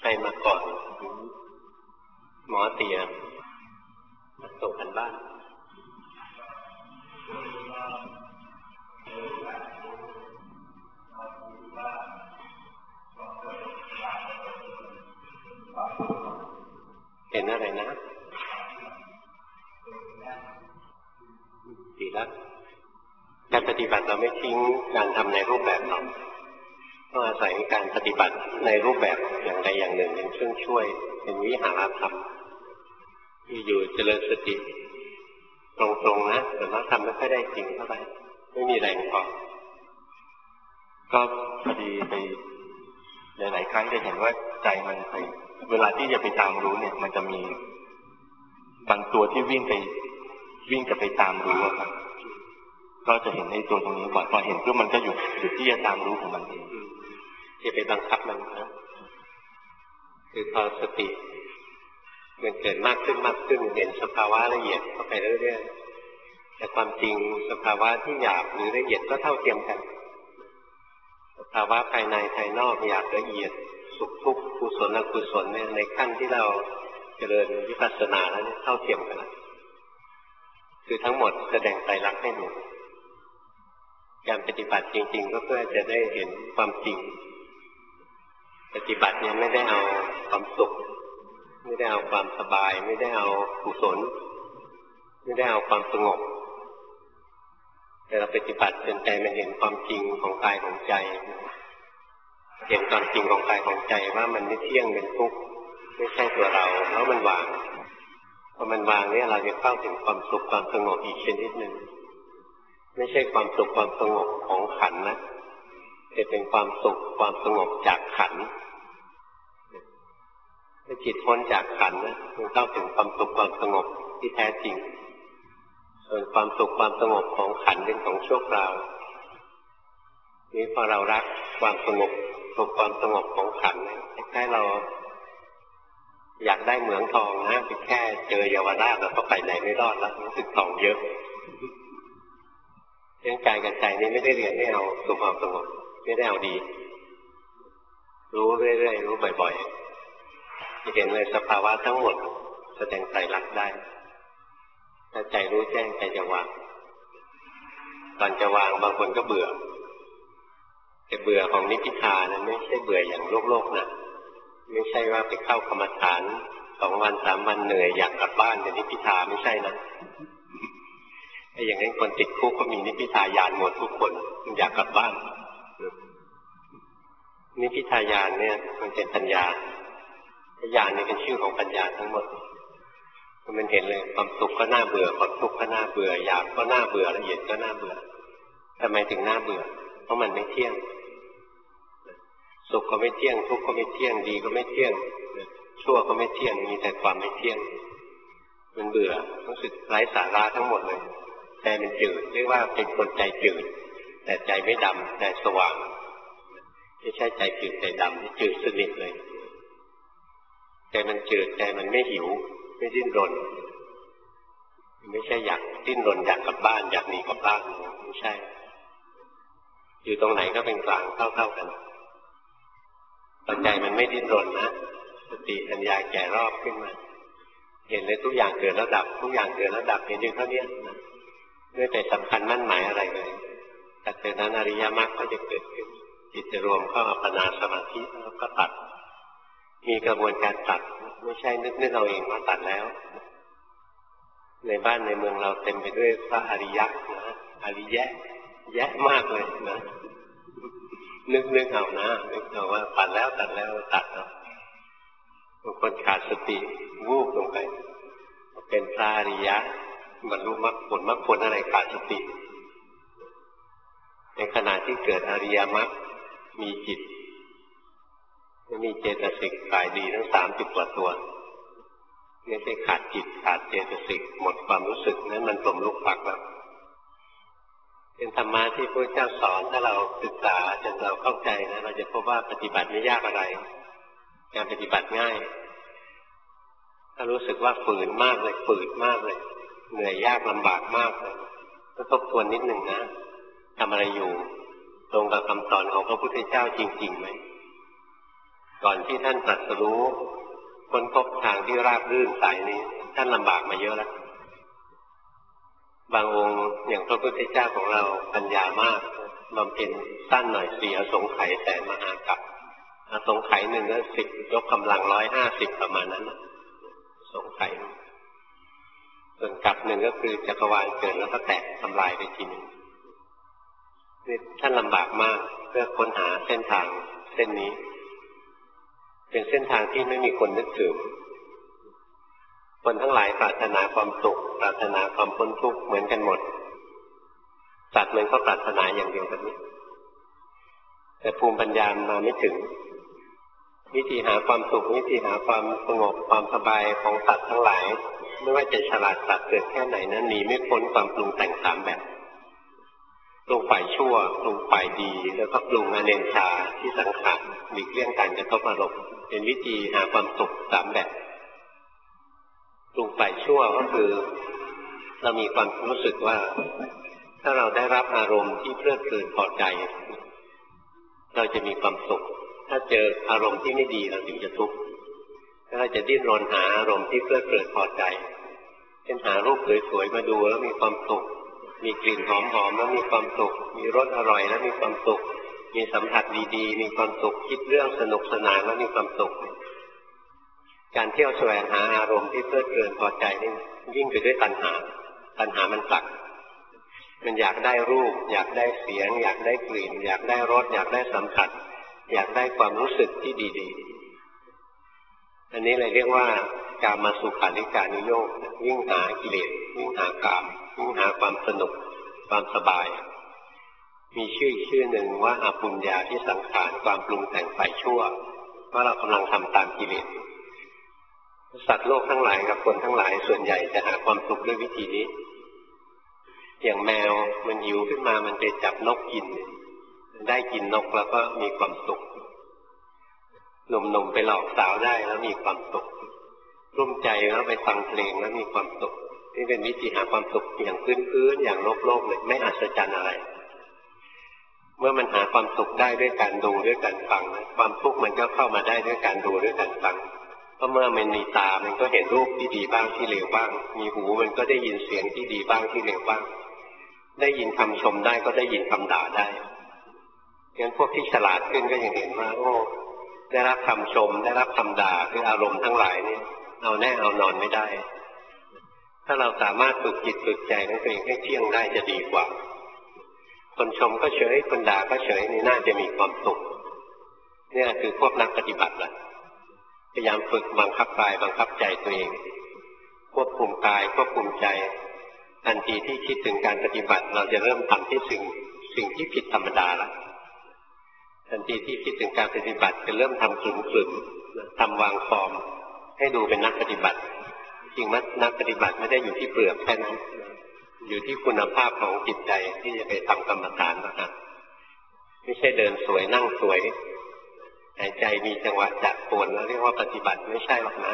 รมาก่อนหมอเตียส่งกันบ้านเห็นอะไรนะดีแล้วการปฏิบัติเราไม่ทิ้งการทำในรูปแบบเราต้องอาศัยการปฏิบัติในรูปแบบอย่างใดอย่างหนึ่งเป็นเครื่องช่วยเป็นวิหารธรรมอยู่เจริญสติตรงๆนะแต่ว่าทำไม่ค่อยได้จริงเท่าไหร่ไม่มีแรงพอก็พอดีไปหลายๆครั้งจะเห็นว่าใจมันไปเวลาที่จะไปตามรู้เนี่ยมันจะมีบางตัวที่วิ่งจะไปตามรู้ครับก็จะเห็นในตัวตรงนี้บ่อยพอเห็นปุ๊บมันก็หยุดที่จะตามรู้ของมันเองอย่าไปบังคับมันนะคือพอสติมันเกิดมากขึ้นเห็นสภาวะละเอียดเข้าไปเรื่อยๆแต่ความจริงสภาวะที่หยาบหรือละเอียดก็เท่าเทียมกันสภาวะภายในภายนอกหยาบละเอียดสุขทุกข์กุศลอกุศลเนี่ยในขั้นที่เราเจริญวิปัสสนาแล้วเนี่ยเท่าเทียมกันคือทั้งหมดแสดงไตรลักษณ์ให้เห็นการปฏิบัติจริงๆก็เพื่อจะได้เห็นความจริงปฏิบัติเนี่ยไม่ได้เอาความสุขไม่ได้เอาความสบายไม่ได้เอากุศลไม่ได้เอาความสงบแต่เราปฏิบัติจนใจมันเห็นความจริงของกายของใจเห็นความจริงของกายของใจว่ามันไม่เที่ยงเป็นทุกข์ไม่ใช่ตัวเราแล้วมันวางพอมันวางเนี่ยเราจะเข้าถึงความสุขความสงบอีกชนิดหนึ่งไม่ใช่ความสุขความสงบของขันธ์นะแต่เป็นความสุขความสงบจากขันธ์ถ้าจิตพ้นจากขันธ์นะมันเข้าถึงความสุขความสงบที่แท้จริงส่วนความสุขความสงบของขันธ์เป็นของชั่วคราวนี่พอเรารักความสงบสุขความสงบของขันธ์แค่เราอยากได้เหมืองทองนะแค่เจอเยาวราชแล้วก็ไปไหนไม่รอดแล้วรู้สึกทองเยอะเรื่องกายกับใจนี่ไม่ได้เรียนให้เอาสุขความสงบไม่ได้เอาดีรู้เรื่อยๆรู้บ่อยๆจะเห็นเลยสภาวะทั้งหมดแสดงไตรลักษณ์ได้ถ้าใจรู้แจ้งใจจะวางก่อนจะวางบางคนก็เบื่อแต่เบื่อของนิพพิทานั้นไม่ใช่เบื่ออย่างโลกนะไม่ใช่ว่าไปเข้ากรรมฐาน2 วัน 3 วันเหนื่อยอยากกลับบ้านแต่นิพพิทาไม่ใช่นะไอ้อย่างนั้นคนติดคุกก็มีนิพพิทายานหมดทุกคนอยากกลับบ้านนิพพิทายานเนี่ยมันเป็นปัญญาญาณนี่เป็นชื่อของปัญญาทั้งหมดมันเห็นเลยความสุขก็น่าเบื่อความทุกข์ก็น่าเบื่ออยากก็น่าเบื่อละเอียดก็น่าเบื่อทำไมถึงน่าเบื่อเพราะมันไม่เที่ยงสุขก็ไม่เที่ยงทุกข์ก็ไม่เที่ยงดีก็ไม่เที่ยงชั่วก็ไม่เที่ยงมีแต่ความไม่เที่ยงมันเบื่อรู้สึกไร้สาระทั้งหมดเลยใจมันจืดเรียกว่าเป็นคนใจจืดแต่ใจไม่ดำใจสว่างไม่ใช่ใจจืดใจดำจืดสนิทเลยใจมันจืดใจมันไม่หิวไม่ดิ้นรนไม่ใช่อยากดิ้นรนอยากกลับบ้านอยากหนีกลับบ้านไม่ใช่อยู่ตรงไหนก็เป็นกลางเท่ากันตอนใจมันไม่ดิ้นรนนะสติปัญญาแก่รอบขึ้นมาเห็นเลยทุกอย่างเกิดแล้วดับทุกอย่างเกิดแล้วดับเห็นอยู่เท่านี้ไม่ไปสำคัญมั่นหมายอะไรเลยแต่จากนั้นอริยมรรคก็จะเกิดขึ้นจิตจะรวมเข้าอัปปนาสมาธิแล้วก็ตัดมีกระบวนการตัดไม่ใช่นึกเอาเองว่าตัดแล้วในบ้านในเมืองเราเต็มไปด้วยพระอริยะนะอริยะแยะมากเลยนะนึกเอานะนึกเอาว่าตัดแล้วตัดแล้วบางคนขาดสติวูบลงไปเป็นพระอริยะบรรลุมรรคผลอะไรขาดสติในขณะที่เกิดอริยมรรคมีจิตมีเจตสิกฝ่ายดีทั้ง30 กว่าตัวไม่ใช่ขาดจิตขาดเจตสิกหมดความรู้สึกนั้นมันสมลุกปักแล้วเป็นธรรมะที่พระเจ้าสอนถ้าเราศึกษาจนเราเข้าใจนะเราจะพบว่าปฏิบัติไม่ยากอะไรการปฏิบัติง่ายถ้ารู้สึกว่าฝืนมากเลยฝืดมากเลยเหนื่อยยากลำบากมากเลยก็ทบทวนนิดหนึ่งนะทำอะไรอยู่ตรงกับคำสอนของพระพุทธเจ้าจริงๆไหมก่อนที่ท่านตรัสรู้ค้นพบทางที่ราบรื่นสายนี้ท่านลำบากมาเยอะแล้วบางองค์อย่างพระพุทธเจ้าของเราปัญญามากบำเพ็ญสั้นหน่อย4อสงไขยแต่มหากัปอสงไขยหนึ่งก็10ยกกำลัง150ประมาณนั้นสงไขยส่วนกัปหนึ่งก็คือจักรวาลเกิดแล้วก็แตกทำลายไปทีนึงนี่ท่านลำบากมากเพื่อค้นหาเส้นทางเส้นนี้เป็นเส้นทางที่ไม่มีคนนึกถึงคนทั้งหลายปรารถนาความสุขปรารถนาความพ้นทุกข์เหมือนกันหมดสัตว์มันก็ปรารถนาอย่างเดียวกันนี้แต่ภูมิปัญญามาไม่ถึงวิธีหาความสุขวิธีหาความสงบความสบายของสัตว์ทั้งหลายไม่ว่าจะฉลาดสัตว์เกิดแค่ไหนนั้นหนีไม่พ้นความปรุงแต่งสามแบบปรุงฝ่ายชั่วปรุงฝ่ายดีแล้วก็ปรุงอเนกชาที่สังขารหลีกเลี่ยงการกระทบอารมณ์เป็นวิธีหาความสุขสามแบบปรุงฝ่ายชั่วก็คือเรามีความรู้สึกว่าถ้าเราได้รับอารมณ์ที่เพลิดเพลินพอใจเราจะมีความสุขถ้าเจออารมณ์ที่ไม่ดีเราถึงจะทุกข์เราจะดิ้นรนหาอารมณ์ที่เพลิดเพลินพอใจเช่นหารูปสวยๆมาดูแล้วมีความสุขมีกลิ่นหอมๆแล้วมีความสุขมีรสอร่อยแล้วมีความสุขมีสัมผัสดีๆมีความสุขคิดเรื่องสนุกสนานแล้วมีความสุขการเที่ยวแสวงหาอารมณ์ที่เพลิดเพลินพอใจนี่ยิ่งไปด้วยตัณหามันผลักมันอยากได้รูปอยากได้เสียงอยากได้กลิ่นอยากได้รสอยากได้สัมผัสอยากได้ความรู้สึกที่ดีๆอันนี้เลยเรียกว่ากามสุขาริการุโยคยิ่งหากิเลสยิ่งหากามยิ่งหาความสนุกความสบายมีชื่อหนึ่งว่าอปุญญาที่สังขารความปรุงแต่งฝ่ายชั่วว่าเรากำลังทำตามกิเลสสัตว์โลกทั้งหลายกับคนทั้งหลายส่วนใหญ่จะหาความสุขด้วยวิธีนี้อย่างแมวมันหิวขึ้นมามันไปจับนกกินได้กินนกแล้วก็มีความสุขหนุ่มๆไปหลอกสาวได้แล้วมีความสุขรุ่มใจแล้วไปฟังเพลงแล้วมีความสุขนี่เป็นวิธีหาความสุขอย่างพื้นๆอย่างโลกเลยไม่อัศจรรย์อะไรเมื่อมันหาความสุขได้ด้วยการดูด้วยการฟังความทุกข์มันก็เข้ามาได้ด้วยการดูด้วยการฟังเพราะเมื่อมันมีตามันก็เห็นรูปที่ดีบ้างที่เลวบ้างมีหูมันก็ได้ยินเสียงที่ดีบ้างที่เลวบ้างได้ยินคำชมได้ก็ได้ยินคำด่าได้งั้นพวกที่ฉลาดขึ้นก็ยังเห็นว่าโอ้ได้รับคำชมได้รับคำด่าคืออารมณ์ทั้งหลายนี่เอาแน่เอานอนไม่ได้ถ้าเราสามารถฝึกจิตฝึกใจของตัวเองให้เที่ยงได้จะดีกว่าคนชมก็เฉยคนด่าก็เฉยนี่น่าจะมีความสุขนี่คือพวกนักปฏิบัติแหละพยายามฝึกบังคับกายบังคับใจตัวเองควบคุมกายควบคุมใจทันทีที่คิดถึงการปฏิบัติเราจะเริ่มทำที่สิ่งที่ผิดธรรมดาแล้วทันทีที่คิดถึงการปฏิบัติจะเริ่มทำขลุ่นทำวางฟอร์มให้ดูเป็นนักปฏิบัติจริงมั้ยนักปฏิบัติไม่ได้อยู่ที่เปลือกแค่นั้นอยู่ที่คุณภาพของจิตใจที่จะไปทำกรรมฐานนะครับไม่ใช่เดินสวยนั่งสวยหายใจมีจังหวะจัดปวนแล้วเรียกว่าปฏิบัติไม่ใช่หรอกนะ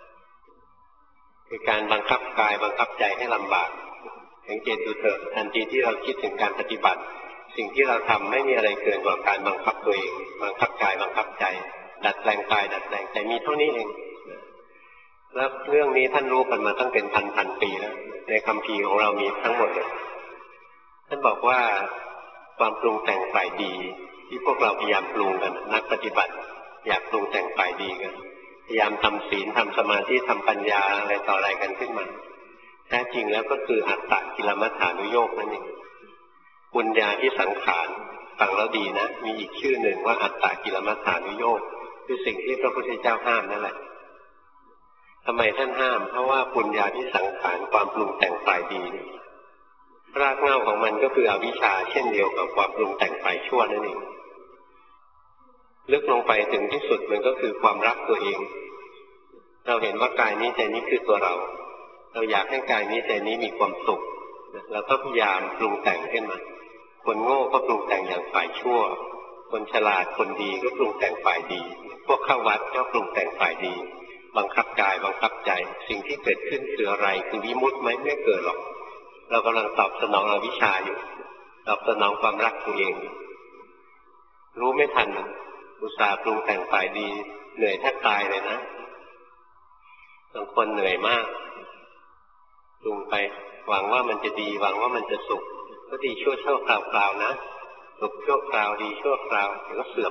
คือการบังคับกายบังคับใจให้ลำบากสังเกตดูเถอะทันทีที่เราคิดถึงการปฏิบัติสิ่งที่เราทำไม่มีอะไรเกินกว่าการบังคับตัวเองบังคับกายบังคับใจดัดแปลงกายดัดแปลงใจมีเท่านี้เองแล้วเรื่องนี้ท่านรู้กันมาตั้งเป็นพันปีแล้วในคัมภีร์ของเรามีทั้งหมดเลยท่านบอกว่าความปรุงแต่งฝ่ายดีที่พวกเราพยายามปรุงกันนักปฏิบัติอยากปรุงแต่งฝ่ายดีกันพยายามทำศีลทำสมาธิทำปัญญาอะไรต่ออะไรกันขึ้นมาแท้จริงแล้วก็คืออัตตกิลมัฏฐานุโยคนั่นเองปุญญาที่สังขารฟังแล้วดีนะมีอีกชื่อหนึ่งว่าอัตตกิลมัฏฐานุโยคคือสิ่งที่พระพุทธเจ้าห้ามนั่นแหละทำไมท่านห้ามเพราะว่าปุญญาที่สังขารความปรุงแต่งฝ่ายดีรากเหง้าของมันก็คืออวิชชาเช่นเดียวกับความปรุงแต่งฝ่ายชั่วนั่นเองลึกลงไปถึงที่สุดมันก็คือความรักตัวเองเราเห็นว่ากายนี้ใจนี้คือตัวเราอยากให้กายนี้ใจนี้มีความสุขเราก็พยายามปรุงแต่งขึ้นมาคนโง่ก็ปรุงแต่งอย่างฝ่ายชั่วคนฉลาดคนดีก็ปรุงแต่งฝ่ายดีพวกเข้าวัดก็ปรุงแต่งฝ่ายดีบังคับกายบังคับใจสิ่งที่เกิดขึ้นคืออะไรคือวิมุตติไหมไม่เกิดหรอกเรากำลังตอบสนองอวิชชาอยู่ตอบสนองความรักตัวเองรู้ไม่ทันอุตส่าห์ปรุงแต่งฝ่ายดีเหนื่อยแทบตายเลยนะบางคนเหนื่อยมากปรุงไปหวังว่ามันจะดีหวังว่ามันจะสุขก็ดีชั่วคราวๆนะสุขชั่วคราวดีชั่วคราวเดี๋ยวก็เสื่อม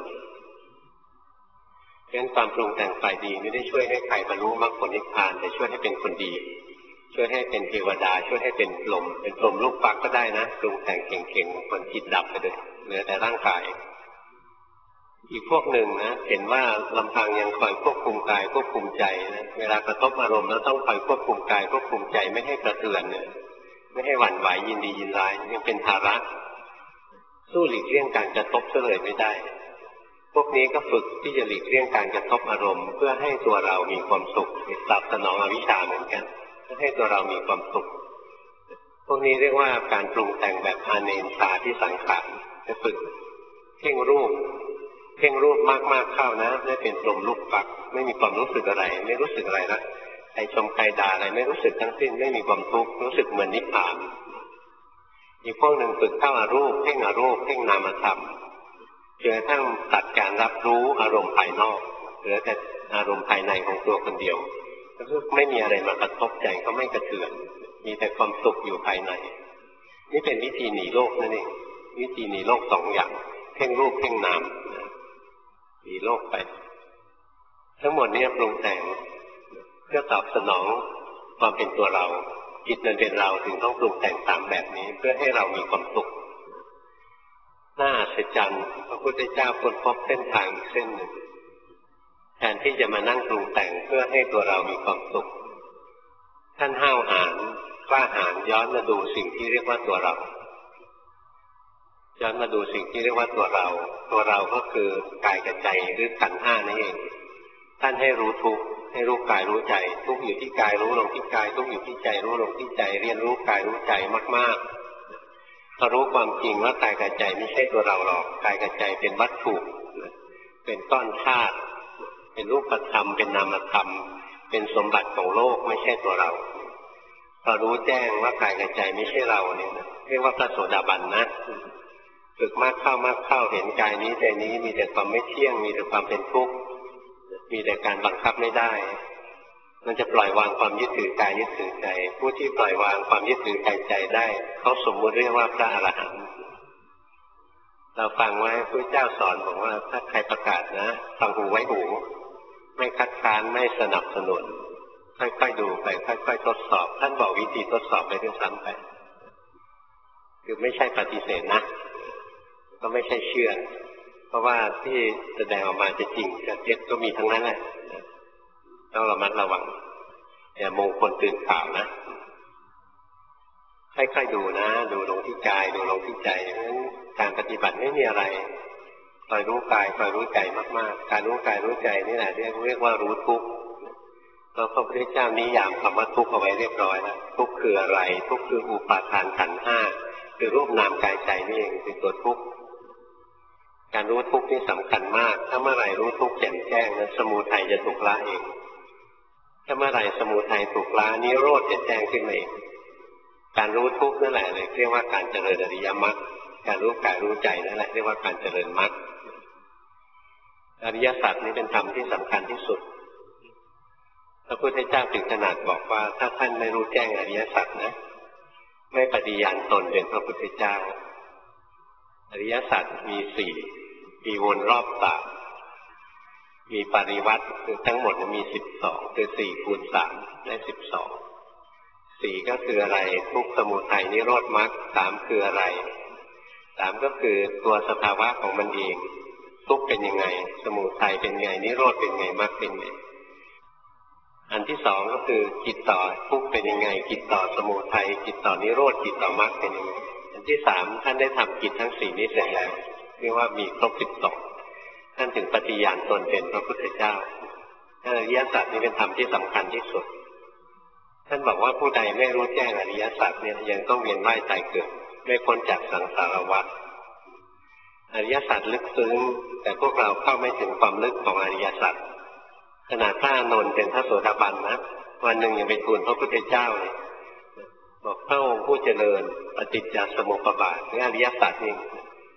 เพราะฉะนั้นความปรุงแต่งฝ่ายดีไม่ได้ช่วยให้ใครบรรลุมรรคผลนิพพานแต่ช่วยให้เป็นคนดีช่วยให้เป็นเทวดาช่วยให้เป็นลมลูกฟักก็ได้นะปรุงแต่งเก่งๆคนจิตดับไปเลยเหลือแต่ร่างกายอีกพวกหนึ่งนะเห็นว่าลำพังยังคอยควบคุมกายควบคุมใจนะเวลากระทบอารมณ์แล้วต้องคอยควบคุมกายควบคุมใจไม่ให้กระเทือนเนี่ยไม่ให้หวั่นไหวยินดียินร้ายยังเป็นภาระสู้หลีกเลี่ยงการกระทบซะเลยไม่ได้พวกนี้ก็ฝึกที่จะหลีกเลี่ยงการกระทบอารมณ์เพื่อให้ตัวเรามีความสุขตอบสนองอวิชชาเหมือนกันเพื่อให้ตัวเรามีความสุขพวกนี้เรียกว่าการปรุงแต่งแบบอาเนชาที่สังขารจะฝึกเพ่งรูปมากๆเข้านะได้เป็นลมลูกปักไม่มีความรู้สึกอะไรไม่รู้สึกอะไรละใครชมใครด่าอะไรไม่รู้สึกทั้งสิ้นไม่มีความทุกข์รู้สึกเหมือนนิพพานอีกพวกหนึ่งฝึกเข้าอารูปเพ่งนามธรรมจนกระทั่งตัดการรับรู้อารมณ์ภายนอกเหลือแต่อารมณ์ภายในของตัวคนเดียวก็คือไม่มีอะไรมากระทบใจก็ไม่กระเทือนมีแต่ความสุขอยู่ภายในนี่เป็นวิธีหนีโลกนั่นเองวิธีหนีโลกสองอย่างเพ่งรูปเพ่งนามหนีโลกไปทั้งหมดนี้ปรุงแต่งเพื่อตอบสนองความเป็นตัวเราจิตมันเป็นเราถึงต้องปรุงแต่งตามแบบนี้เพื่อให้เรามีความสุขน่าอัศจรรย์พระพุทธเจ้าค้นพบเส้นทางอีกเส้นหนึ่งแทนที่จะมานั่งปรุงแต่งเพื่อให้ตัวเรามีความสุขท่านห้าวหาญกล้าหาญย้อนมาดูสิ่งที่เรียกว่าตัวเราย้อนมาดูสิ่งที่เรียกว่าตัวเราก็คือกายกับใจหรือขันธ์ห้านี่เองท่านให้รู้ทุกข์ให้รู้กายรู้ใจทุกข์อยู่ที่กายรู้ลงที่กายทุกข์อยู่ที่ใจรู้ลงที่ใจเรียนรู้กายรู้ใจมากๆพอรู้ความจริงว่ากายกับใจไม่ใช่ตัวเราหรอกกายกับใจเป็นวัตถุเป็นก้อนธาตุเป็นรูปธรรมเป็นนามธรรมเป็นสมบัติของโลกไม่ใช่ตัวเราพอรู้แจ้งว่ากายกับใจไม่ใช่เราเนี่ยเรียกว่าพระโสดาบันนะฝึกมากเข้าเห็นกายนี้ใจนี้มีแต่ความไม่เที่ยงมีแต่ความเป็นทุกข์มีแต่การบังคับไม่ได้มันจะปล่อยวางความยึดถือกายยึดถือใจผู้ที่ปล่อยวางความยึดถือกายใจได้เขาสมมุติเรียกว่าพระอรหันต์เราฟังไว้พระเจ้าสอนบอกว่าถ้าใครประกาศนะฟังหูไว้หูไม่คัดค้านไม่สนับสนุนค่อยๆดูไปค่อยๆทดสอบท่านบอกวิธีทดสอบไปด้วยซ้ำไปคือไม่ใช่ปฏิเสธนะก็ไม่ใช่เชื่อเพราะว่าที่แสดงออกมาจะจริงจะเท็จก็มีทั้งนั้นแหละต้องระมัดระวังอย่ามงคลตื่นข่าวนะค่อยๆดูนะดูลงที่กายดูลงที่ใจการปฏิบัติไม่มีอะไรคอยรู้กายคอยรู้ใจมากๆการรู้กายรู้ใจนี่แหละเรียกว่ารู้ทุกข์แล้วพระพุทธเจ้านิยามคำว่าทุกข์เอาไว้เรียบร้อยแล้วทุกข์คืออะไรทุกข์คืออุปาทานขันธ์ห้าคือรูปนามกายใจนี่เองคือตัวทุกข์การรู้ทุกข์นี่สำคัญมากถ้าเมื่อไหร่รู้ทุกข์แจ่มแจ้งนะสมุทัยจะถูกละเองถ้าเมื่อไหร่สมุทัยถูกละนิโรธจะแจ้งขึ้นมาเองการรู้ทุกข์นั่นแหละเลยเรียกว่าการเจริญอริยมรรคการรู้กายรู้ใจนั่นแหละเรียกว่าการเจริญมรรคอริยสัจนี้เป็นธรรมที่สำคัญที่สุดพระพุทธเจ้าถึงขนาดบอกว่าถ้าท่านไม่รู้แจ้งอริยสัจนะไม่ปฏิญาณตนเป็นพระพุทธเจ้าอริยสัจมีสี่มีวนรอบสามมีปริวัติคือทั้งหมดมี12คือ4คูณ3ได้12 4ก็คืออะไรทุกข์สมุทัยนิโรธมรรค3คืออะไร3ก็คือตัวสภาวะของมันเองทุกข์เป็นยังไงสมุทัยเป็นไงนิโรธเป็นไงมรรคเป็นไงอันที่สองก็คือกิจต่อทุกข์เป็นยังไงกิจต่อสมุทัยกิจต่อนิโรธกิจต่อมรรคเป็นยังไงอันที่สามท่านได้ทำกิจทั้ง4นี้เสร็จแล้วเรียกว่ามีครบ12ท่านถึงปฏิญาณตนเป็นพระพุทธเจ้าอริยสัจนี้เป็นธรรมที่สำคัญที่สุดท่านบอกว่าผู้ใดไม่รู้แจ้งอริยสัจเนี่ยยังต้องเวียนว่ายตายเกิดไม่พ้นจากสังสารวัฏอริยสัจลึกซึ้งแต่พวกเราเข้าไม่ถึงความลึกของอริยสัจขนาดพระอานนท์เป็นพระโสดาบันนะวันหนึ่งยังไปทูลพระพุทธเจ้าเลยบอกพระองค์ผู้เจริญปฏิจจสมุปบาทหรืออริยสัจนี่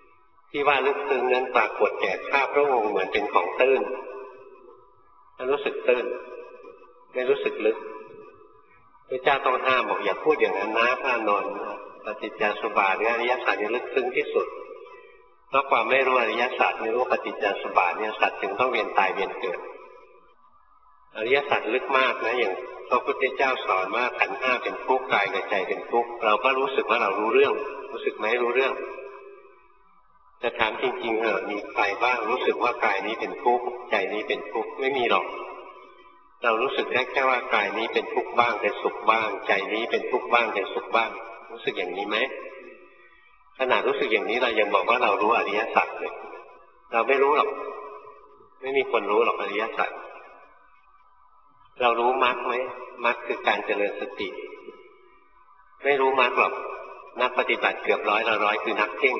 ที่ว่าลึกซึ้งนั้นปรากฏแก่ข้าพระองค์เหมือนเป็นของตื้นรู้สึกตื้นไม่รู้สึกลึกพระเจ้าต้องห้ามบอกอย่าพูดอย่างนั้นนะพระอานนท์ปฏิจจสมุปบาทอริยสัจนี่ลึกซึ้งที่สุดเพราะความไม่รู้อริยสัจไม่รู้ปฏิจจสมุปบาทเนี่ยสัตว์ถึงต้องเวียนตายเวียนเกิดอริยสัจลึกมากนะอย่างพระพุทธเจ้าสอนว่าขันธ์ห้าเป็นทุกข์กายกับใจเป็นทุกข์เราก็รู้สึกว่าเรารู้เรื่องรู้สึกไหมรู้เรื่องแต่ถามจริงๆมีใครบ้างรู้สึกว่ากายนี้เป็นทุกข์ใจนี้เป็นทุกข์ไม่มีหรอกเรารู้สึกได้แค่ว่ากายนี้เป็นทุกข์บ้างเป็นสุขบ้างใจนี้เป็นทุกข์บ้างเป็นสุขบ้างรู้สึกอย่างนี้ไหมขนาดรู้สึกอย่างนี้เรายังบอกว่าเรารู้อริยสัจเลยเราไม่รู้หรอกไม่มีคนรู้หรอกอริยสัจเรารู้มรรคไหมมรรคคือการเจริญสติไม่รู้มรรคหรอกนักปฏิบัติเกือบร้อยคือนักเพ่ง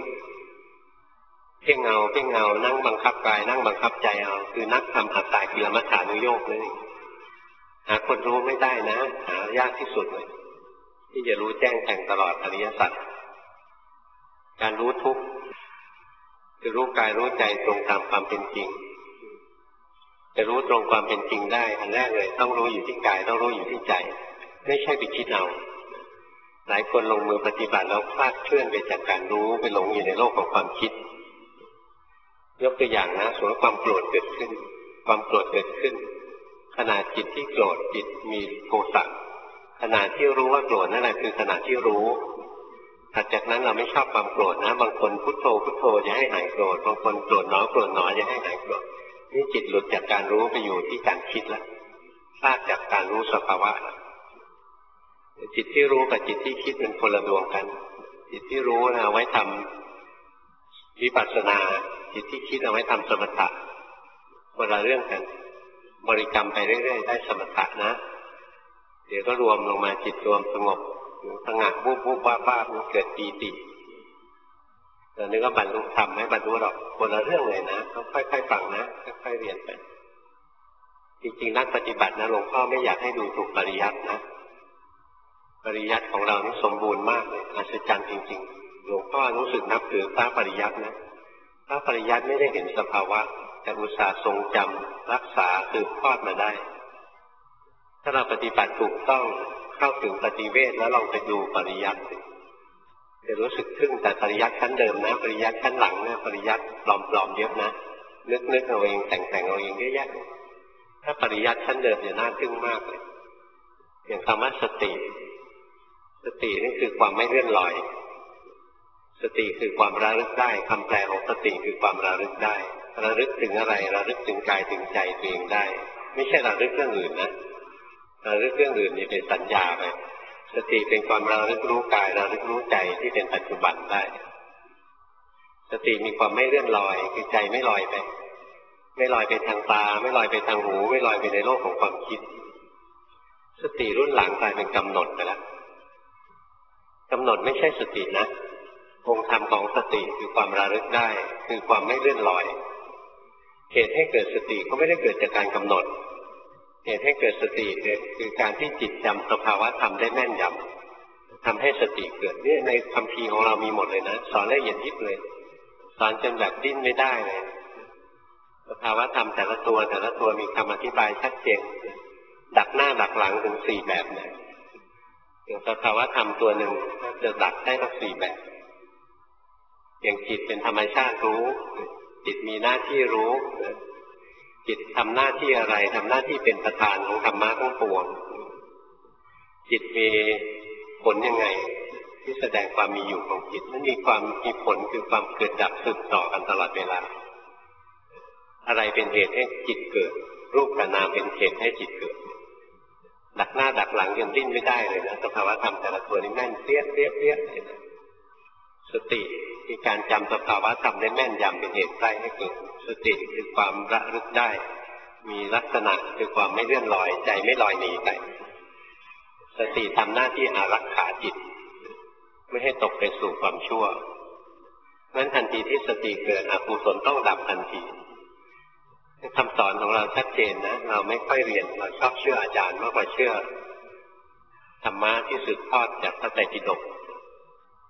เอานั่งบังคับกายนั่งบังคับใจเอาคือนักทำอัตตากิลมัฏฐานุโยคเลยหาคนรู้ไม่ได้นะหายากที่สุดเลยที่จะรู้แจ้งแทงตลอดอริยสัจการรู้ทุกข์คือรู้กายรู้ใจตรงตามความเป็นจริงจะรู้ตรงความเป็นจริงได้อันแรกเลยต้องรู้อยู่ที่กายต้องรู้อยู่ที่ใจไม่ใช่ไปคิดเอาหลายคนลงมือปฏิบัติแล้วคลาดเคลื่อนไปจากการรู้ไปหลงอยู่ในโลกของความคิดยกตัวอย่างนะสมมติความโกรธเกิดขึ้นความโกรธเกิดขึ้นขณะจิตที่โกรธจิตมีโทสะขณะที่รู้ว่าโกรธนั่นแหละคือขณะที่รู้ถัดจากนั้นเราไม่ชอบความโกรธนะบางคนพุทโธพุทโธจะให้หายโกรธบางคนโกรธหนอจะให้หายโกรธนี่จิตหลุดจากการรู้ไปอยู่ที่การคิดแล้วพลาดจากการรู้สภาวะจิตที่รู้กับจิตที่คิดเป็นคนละดวงกันจิตที่รู้นะเอาไว้ทำวิปัสสนาจิตที่คิดเอาไว้ทำสมถะคนละเรื่องกันบริกรรมไปเรื่อยๆได้สมถะนะเดี๋ยวก็รวมลงมาจิตรวมสงบสงัดวูบบ้ามันเกิดปีติแต่นึกว่าบรรลุธรรมไม่บรรลุหรอกคนละเรื่องเลยนะต้องค่อยๆฟังนะค่อยๆเรียนไปจริงๆนักปฏิบัตินะหลวงพ่อไม่อยากให้ดูถูกปริยัตินะปริยัติของเรานี่สมบูรณ์มากเลยอัศจรรย์จริงๆหลวงพ่อรู้สึกนับถือพระปริยัตินะพระปริยัติไม่ได้เห็นสภาวะแต่อุตส่าห์ทรงจำรักษาสืบทอดมาได้ถ้าเราปฏิบัติถูกต้องเข้าถึงปฏิเวทแล้วลองไปดูปริยัติจะรู้สึกทึ่งแต่ปริยัติชั้นเดิมนะปริยัติชั้นหลังเนี่ยปริยัติปลอมๆเยอะนะนึกเอาเองแต่งเอาเองเยอะแยะถ้าปริยัติชั้นเดิมจะน่าทึ่งมากเลยอย่างคำว่าสตินี่คือความไม่เลื่อนลอยสติคือความระลึกได้คำแปลของสติคือความระลึกได้ระลึกถึงอะไรระลึกถึงกายถึงใจตัวเองได้ไม่ใช่ระลึกเรื่องอื่นนะระลึกเรื่องอื่นนี่เป็นสัญญาไปสติเป็นความระลึกรู้กายระลึกรู้ใจที่เป็นปัจจุบันได้สติมีความไม่เลื่อนลอยคือใจไม่ลอยไปไม่ลอยไปทางตาไม่ลอยไปทางหูไม่ลอยไปในโลกของความคิดสติรุ่นหลังกลายเป็นกำหนดไปแล้วกำหนดไม่ใช่สตินะองค์ธรรมของสติคือความระลึกได้คือความไม่เลื่อนลอยเหตุให้เกิดสติก็ไม่ได้เกิดจากการกำหนดเหตุให้เกิดสติคือการที่จิตจำสภาวะธรรมได้แม่นยำทำให้สติเกิดนี่ในคัมภีร์ของเรามีหมดเลยนะสอนละเอียดยิบเลยสอนจนแบบดิ้นไม่ได้เลยสภาวะธรรมแต่ละตัวมีคำอธิบายชัดเจนดักหน้าดักหลังถึง4แบบเลยอย่างสภาวะธรรมตัวหนึ่งจะดักได้ทั้ง4แบบอย่างจิตเป็นธรรมชาติรู้จิตมีหน้าที่รู้จิตทำหน้าที่อะไรทำหน้าที่เป็นประธานของธรรมะทั้งปวงจิตมีผลยังไงที่แสดงความมีอยู่ของจิตนั้นมีผลคือความเกิดดับสืบต่อกันตลอดเวลาอะไรเป็นเหตุให้จิตเกิดรูปกับนามเป็นเหตุให้จิตเกิดดักหน้าดักหลังยังดิ้นไม่ได้เลยนะสภาวะธรรมแต่ละตัวนี่แม่นเปี้ยเลยนะสติคือการจำสภาวะธรรมได้แม่นยำเป็นเหตุใกล้ให้เกิดสติคือความระลึกได้มีลักษณะคือความไม่เลื่อนลอยใจไม่ลอยหนีไปสติทำหน้าที่อารักขาจิตไม่ให้ตกไปสู่ความชั่วงั้นทันทีที่สติเกิดอกุศลต้องดับทันทีคำสอนของเราชัดเจนนะเราไม่ค่อยเรียนเราชอบเชื่ออาจารย์มากกว่าเชื่อธรรมะที่สืบทอดจากพระไตรปิฎก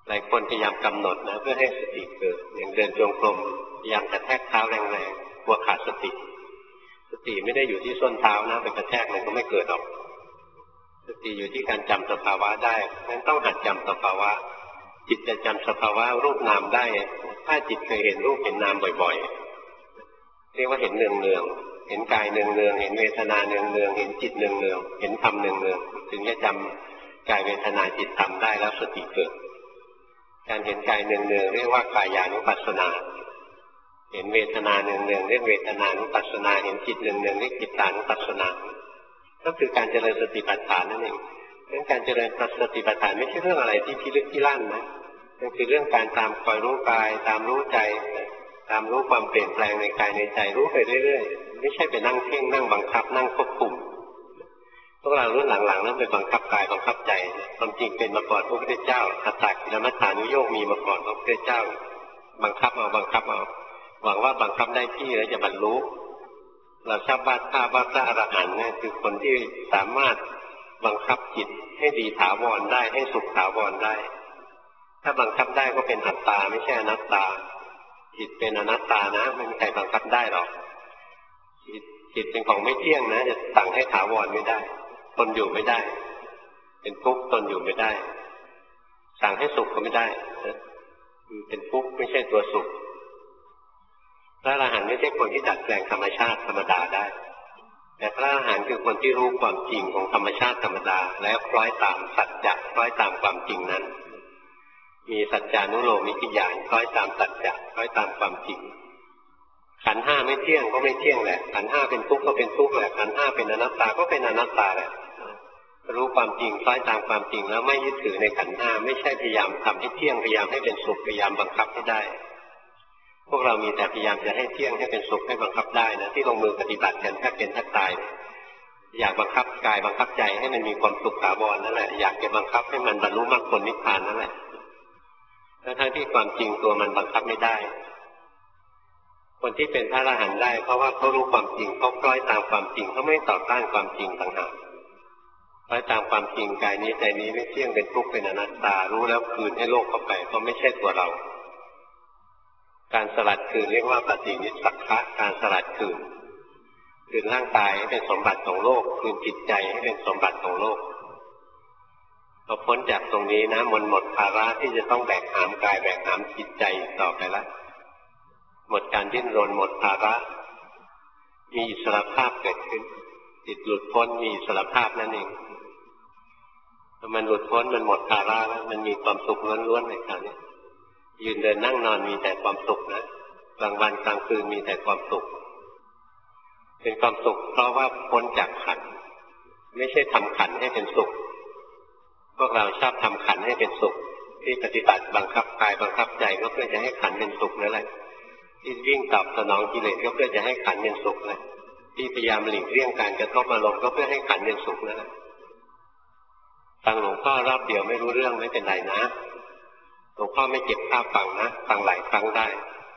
หลายคนพยายามกำหนดนะเพื่อให้สติเกิดอย่างเดินจงกรมพยายามกระแทกเท้าแรงๆกลัวขาดสติสติไม่ได้อยู่ที่ส้นเท้านะไปกระแทกมันก็ไม่เกิดหรอกสติอยู่ที่การจำสภาวะได้งั้นต้องหัดจำสภาวะจิตจะจำสภาวะรูปนามได้ถ้าจิตเคยเห็นรูปเห็นนามบ่อยๆเรียกว่าเห็นเนืองๆเห็นกายเนืองๆเห็นเวทนาเนืองๆเห็นจิตเนืองๆเห็นธรรมเนืองๆถึงจะจำกายเวทนาจิตธรรมได้แล้วสติเกิดการเห็นกายเนืองๆเรียกว่ากายานุปัสสนาเห็นเวทนาเนืองๆเรียกเวทนานุปัสสนาเห็นจิตเนืองๆเรียกจิตตานุปัสสนาก็คือการเจริญสติปัฏฐานนั่นเองเรื่องการเจริญสติปัฏฐานไม่ใช่เรื่องอะไรที่พิลึกพิลั่นนะมันคือเรื่องการตามคอยรู้กายตามรู้ใจตามรู้ความเปลี่ยนแปลงในกายในใจรู้ไปเรื่อยๆไม่ใช่ไปนั่งเพ่งนั่งบังคับนั่งควบคุมพวกเรารุ่นหลังๆเริ่มไปบังคับกายบังคับใจความจริงเป็นมาก่อนพระพุทธเจ้าอัตตกิลมัฏฐานุโยคมีมาก่อนพระพุทธเจ้าบังคับเอาหวังว่าบังคับได้ที่แล้วจะบรรลุเราทราบว่าพระอรหันต์เนี่ยคือคนที่สามารถบังคับจิตให้ดีถาวรได้ให้สุขถาวรได้ถ้าบังคับได้ก็เป็นอัตตาไม่ใช่อนัตตาจิตเป็นอนัตตานะไม่มีใครบังคับได้หรอกจิตเป็นของไม่เที่ยงนะจะสั่งให้ถาวรไม่ได้ทนอยู่ไม่ได้เป็นทุกข์ทนอยู่ไม่ได้สั่งให้สุขก็ไม่ได้เป็นทุกข์ไม่ใช่ตัวสุขพระอรหันต์ไม่ใช่คนที่ดัดแปลงธรรมชาติธรรมดาได้แต่พระอรหันต์คือคนที่รู้ความจริงของธรรมชาติธรรมดาแล้วคล้อยตามสัจจะคล้อยตามความจริงนั้นมีสัจจานุโลมิกิญาณคล้อยตามสัจจะคล้อยตามความจริงขันธ์ห้าไม่เที่ยงก็ไม่เที่ยงแหละขันธ์ห้าเป็นทุกข์ก็เป็นทุกข์แหละขันธ์ห้าเป็นอนัตตาก็เป็นอนัตตาแหละรู้ความจริงคล้อยตามความจริงแล้วไม่ยึดถือในขันธ์ห้าไม่ใช่พยายามทำให้เที่ยงพยายามให้เป็นสุขพยายามบังคับให้ได้พวกเรามีแต่พยายามจะให้เที่ยงให้เป็นสุขให้บังคับได้นะที่ลงมือปฏิบัติกันแทบเป็นแทบตายอยากบังคับกายบังคับใจให้มันมีความสุขถาวรนั่นแหละอยากจะบังคับให้มันบรรลุมรรคผลนิพพานนั่นแหละทั้งที่ความจริงตัวมันบังคับไม่ได้คนที่เป็นพระอรหันต์ได้เพราะว่าเขารู้ความจริงเขาคล้อยตามความจริงเขาไม่ต่อต้านความจริงต่างหากคล้อยตามความจริงกายนี้ใจนี้ไม่เที่ยงเป็นทุกข์เป็นอนัตตารู้แล้วคืนให้โลกเข้าไปเพราะไม่ใช่ตัวเราการสลัดคืนเรียกว่าปฏินิสสักขะการสลัดคืนร่างกายให้เป็นสมบัติของโลกคืนจิตใจให้เป็นสมบัติของโลกพอพ้นจากตรงนี้นะหมดภาระที่จะต้องแบกหามกายแบกหามจิตใจต่อไปแล้วหมดการดิ้นรนหมดภาระมีอิสรภาพเกิดขึ้นจิตหลุดพ้นมีอิสรภาพนั่นเองพอมันหลุดพ้นมันหมดภาระแล้วมันมีความสุขล้วนๆในการนี้ยืนเดินนั่งนอนมีแต่ความสุขนะกลางวันกลางคืนมีแต่ความสุขเป็นความสุขเพราะว่าพ้นจากขันธ์ไม่ใช่ทำขันธ์ให้เป็นสุขพวกเราชอบทำขันธ์ให้เป็นสุขที่ปฏิบัติบังคับกายบังคับใจก็เพื่อจะให้ขันธ์เป็นสุขนั่นแหละที่วิ่งตอบสนองกิเลสก็เพื่อจะให้ขันธ์เป็นสุขนะที่พยายามหลีกเลี่ยงการกระทบอารมณ์ก็เพื่อให้ขันธ์เป็นสุขนั่นแหละฟังหลวงพ่อรอบเดียวไม่รู้เรื่องไม่เป็นไรนะหลวงพ่อไม่เก็บค่าฟังนะฟังหลายครั้งได้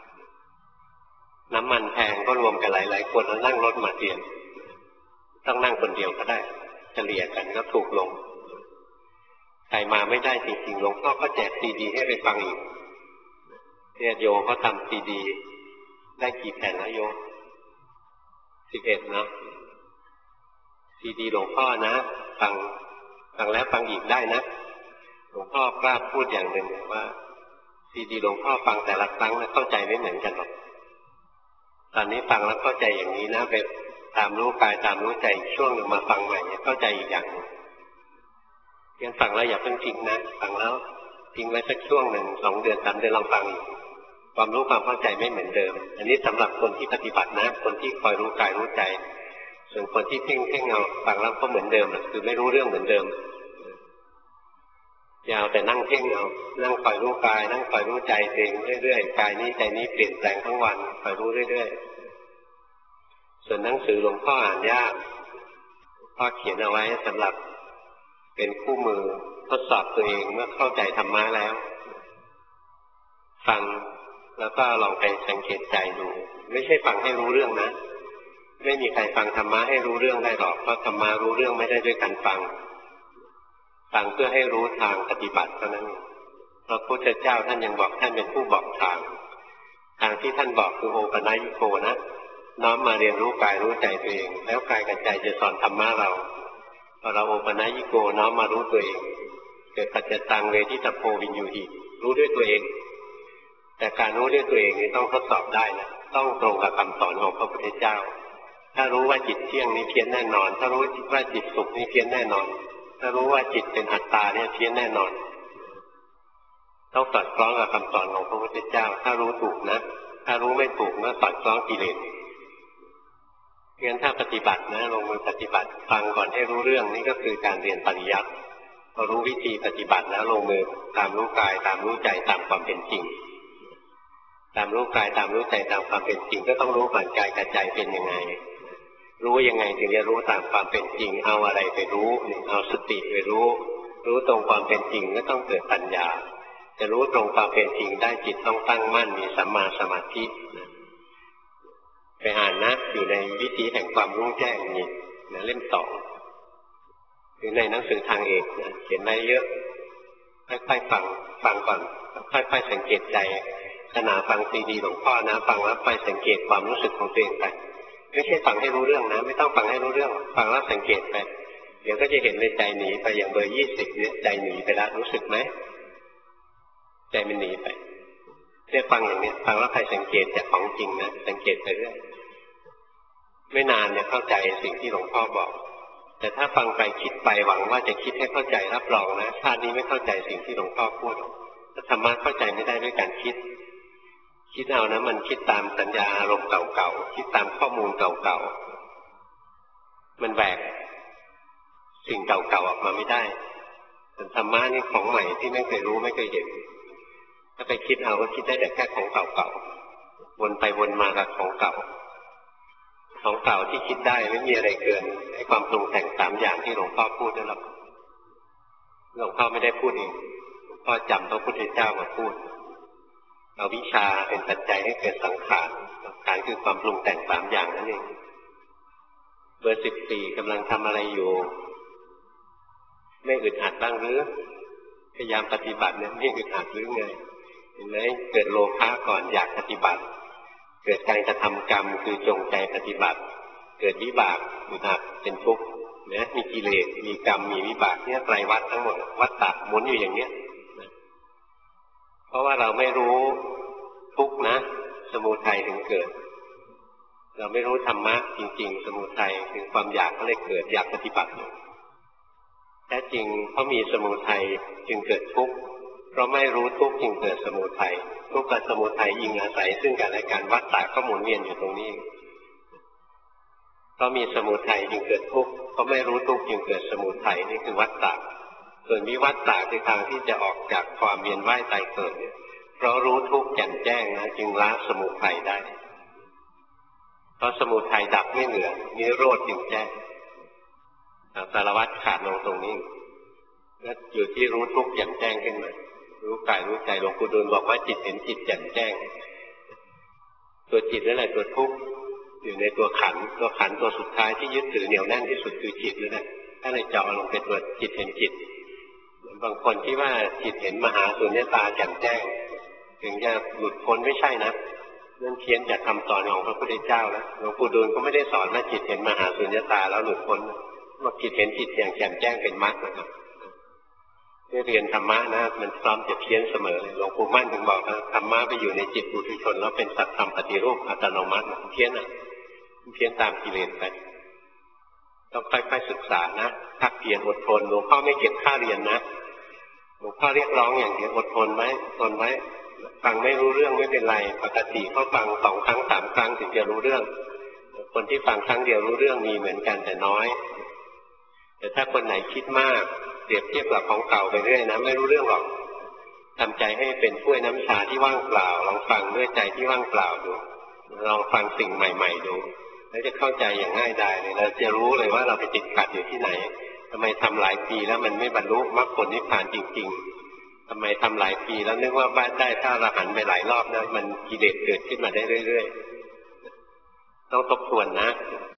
น้ำมันแพงก็รวมกันหลายๆคนแล้วนั่งรถมาเรียนต้องนั่งคนเดียวก็ได้เฉลี่ยกันก็ถูกลงใครมาไม่ได้จริงๆหลวงพ่อก็แจกซีดีให้ไปฟังอีกเนี่ยโยเขาทำซีดีได้กี่แผ่นนะโย11นะซีดีหลวงพ่อนะฟังแล้วฟังอีกได้นะหลวงพ่อกล้าพูดอย่างหนึ่งว่าซีดีหลวงพ่อฟังแต่ละครั้งเข้าใจไม่เหมือนกันหรอกตอนนี้ฟังแล้วเข้าใจอย่างนี้นะไปตามรู้กายตามรู้ใจช่วงหนึ่งมาฟังใหม่เข้าใจอีกอย่างยังฟังแล้วอย่าเพิ่งทิ้งนะฟังแล้วทิ้งไว้สักช่วงหนึ่ง2 เดือน3 เดือนลองฟังอีกความรู้ความเข้าใจไม่เหมือนเดิมอันนี้สำหรับคนที่ปฏิบัตินะคนที่คอยรู้กายรู้ใจส่วนคนที่เพ่งเอาฟังแล้วก็เหมือนเดิมคือไม่รู้เรื่องเหมือนเดิมอย่าเอาแต่นั่งเพ่งเอานั่งคอยรู้กายนั่งคอยรู้ใจเองเรื่อยๆกายนี้ใจนี้เปลี่ยนแปลงทั้งวันคอยรู้เรื่อยๆส่วนหนังสือหลวงพ่ออ่านยากพ่อเขียนเอาไว้สำหรับเป็นคู่มือทดสอบตัวเองเมื่อเข้าใจธรรมะแล้วฟังแล้วก็ลองไปสังเกตใจดูไม่ใช่ฟังให้รู้เรื่องนะไม่มีใครฟังธรรมะให้รู้เรื่องได้หรอกเพราะธรรมะรู้เรื่องไม่ได้ด้วยการฟังเพื่อให้รู้ทางปฏิบัติเท่านั้นพระพุทธเจ้าท่านยังบอกท่านเป็นผู้บอกทางที่ท่านบอกคือโอปนัญิโกนะน้อมมาเรียนรู้กายรู้ใจตัวเองแล้วกายกับใจจะสอนธรรมะเราพอเราโอปนัญิโกน้อมมารู้ตัวเองเกิดปัจจตังเวทิตโพวินยูหิรู้ด้วยตัวเองแต่การรู้ด้วยตัวเองนี่ต้องทดสอบได้นะต้องตรงกับคำสอนของพระพุทธเจ้าถ้ารู้ว่าจิตเที่ยงนี้เพี้ยนแน่นอนถ้ารู้ว่าจิตสุขนี้เพี้ยนแน่นอนถ้ารู้ว่าจิตเป็นอัตตาเนี่ยเพี้ยนแน่นอนต้องสอดคล้องกับคำสอนของพระพุทธเจ้าถ้ารู้ถูกนะถ้ารู้ไม่ถูกก็สอดคล้องกิเลสงั้นถ้าปฏิบัตินะลงมือปฏิบัติฟังก่อนให้รู้เรื่องนี่ก็คือการเรียนปริยัติพอรู้วิธีปฏิบัติแล้วลงมือตามรู้กายตามรู้ใจตามความเป็นจริงตามรู้กายตามรู้ใจตามความเป็นจริงก็ต้องรู้ก่อนกายกับใจเป็นยังไงรู้ยังไงถึงจะรู้ตามความเป็นจริงเอาอะไรไปรู้เอาสติไปรู้ตรงความเป็นจริงก็ต้องเกิดปัญญาจะรู้ตรงความเป็นจริงได้จิตต้องตั้งมั่นมีสัมมาสมาธิไปอ่านนะอยู่ในวิธีแห่งความรู้แจ้งนี่นะเล่ม2หรือในหนังสือทางเอกนะเขียนไว้เยอะค่อยๆฟังก่อนค่อยๆสังเกตใจขณะฟังซีดีหลวงพ่อนะฟังแล้วค่อยสังเกตความรู้สึกของตัวเองไปไม่ใช่ฟังให้รู้เรื่องนะไม่ต้องฟังให้รู้เรื่องฟังแล้วสังเกตไปเดี๋ยวก็จะเห็นเลยใจหนีไปอย่างเบอร์20เนี่ยใจหนีไปแล้วรู้สึกไหมใจมันหนีไปเนี่ยฟังอย่างนี้ฟังแล้วใครสังเกตจากของจริงนะสังเกตไปเรื่อยไม่นานเนี่ยเข้าใจสิ่งที่หลวงพ่อบอกแต่ถ้าฟังไปคิดไปหวังว่าจะคิดให้เข้าใจรับรองนะชาตินี้ไม่เข้าใจสิ่งที่หลวงพ่อพูดธรรมะเข้าใจไม่ได้ด้วยการคิดเอานะมันคิดตามสัญญาอารมณ์เก่าๆคิดตามข้อมูลเก่าๆมันแบกสิ่งเก่าๆออกมาไม่ได้แต่ธรรมะนี่ของใหม่ที่ไม่เคยรู้ไม่เคยเห็นถ้าไปคิดเอาก็คิดได้แต่แค่ของเก่าๆวนไปวนมากับของเก่าที่คิดได้ไม่มีอะไรเกินไอ้ความปรุงแต่ง3อย่างที่หลวงพ่อพูดนั่นหรอกหลวงพ่อไม่ได้พูดเองหลวงพ่อจำพระพุทธเจ้ามาพูดเอาวิชาเป็นปัจจัยให้เกิดสังขารคือความปรุงแต่ง3อย่างนั่นเองเบอร์14กำลังทำอะไรอยู่ไม่อึดอัดบ้างหรือพยายามปฏิบัติเนี่ยไม่อึดอัดหรือไงเห็นไหมเกิดโลภะก่อนอยากปฏิบัติเกิดการกระทำกรรมคือจงใจปฏิบัติเกิดวิบากอึดอัดเป็นทุกข์นะมีกิเลสมีกรรมมีวิบากเนี่ยไตรวัฏทั้งหมดวัฏฏะหมุนอยู่อย่างเนี้ยเพราะว่าเราไม่รู้ทุกข์นะสมุทัยถึงเกิดเราไม่รู้ธรรมะจริงๆสมุทัยถึงความอยากก็เลยเกิดอยากปฏิบัติแท้จริงเพราะมีสมุทัยจึงเกิดทุกข์เพราะไม่รู้ทุกข์จึงเกิดสมุทัยทุกข์กับสมุทัยอิงอาศัยซึ่งกันและกันวัฏฏะก็หมุนเวียนอยู่ตรงนี้เพราะมีสมุทัยจึงเกิดทุกข์เพราะไม่รู้ทุกข์จึงเกิดสมุทัยนี่คือวัฏฏะส่วนวิวัฏฏะคือทางที่จะออกจากความเวียนว่ายตายเกิดเนี่ยเพราะรู้ทุกข์แจ่มแจ้งนะจึงละสมุทัยได้เพราะสมุทัยดับไม่เหลือนิโรธจึงแจ้งสารวัตรขาดลงตรงนี้แล้วอยู่ที่รู้ทุกข์แจ่มแจ้งขึ้นมารู้กายรู้ใจหลวงปู่ดูลบอกว่าจิตเห็นจิตแจ่มแจ้งตัวจิตนั่นแหละตัวทุกข์อยู่ในตัวขันตัวสุดท้ายที่ยึดถือเหนี่ยวแน่นที่สุดคือจิตนั่นแหละถ้าเลยเจาะลงเป็นตัวจิตเห็นจิตบางคนที่ว่าจิตเห็นมหาสุญญตาแจ่มแจ้งถึงจะหลุดพ้นไม่ใช่นะนั่นเพี้ยนจากคำสอนของพระพุทธเจ้าแล้วหลวงปู่ดูลก็ไม่ได้สอนว่าจิตเห็นมหาสุญญตาแล้วหลุดพ้นว่าจิตเห็นจิตอย่างแจ่มแจ้งเป็นมรรคนะครับเรียนธรรมะนะมันพร้อมจะเพี้ยนเสมอเลยหลวงปู่มั่นถึงบอกนะธรรมะไปอยู่ในจิตปุถุชนแล้วเป็นสัตธรรมปฏิรูปอัตโนมัติเพี้ยนตามกิเลสไปต้องค่อยๆศึกษานะภาคเพียรอดทนหลวงพ่อไม่เก็บค่าเรียนนะหลวงพ่อเรียกร้องอย่างเดียวอดทนไว้ทนไว้ฟังไม่รู้เรื่องไม่เป็นไรปกติเขาฟัง2 ครั้ง 3 ครั้งถึงจะรู้เรื่องคนที่ฟังครั้งเดียวรู้เรื่องมีเหมือนกันแต่น้อยแต่ถ้าคนไหนคิดมากเปรียบเทียบกับของเก่าไปเรื่อยนะไม่รู้เรื่องหรอกทำใจให้เป็นถ้วยน้ำชาที่ว่างเปล่าลองฟังด้วยใจที่ว่างเปล่าดูลองฟังสิ่งใหม่ๆดูแล้วจะเข้าใจอย่างง่ายดายเลยเราจะรู้เลยว่าเราไปติดขัดอยู่ที่ไหนทำไมทำหลายปีแล้วมันไม่บรรลุมรรคผลนิพพานจริงๆทำไมทำหลายปีแล้วนึกว่าบ้านได้ถ้าเราหันไปหลายรอบนะมันกิเลสเกิดขึ้นมาได้เรื่อยๆต้องทบทวนนะ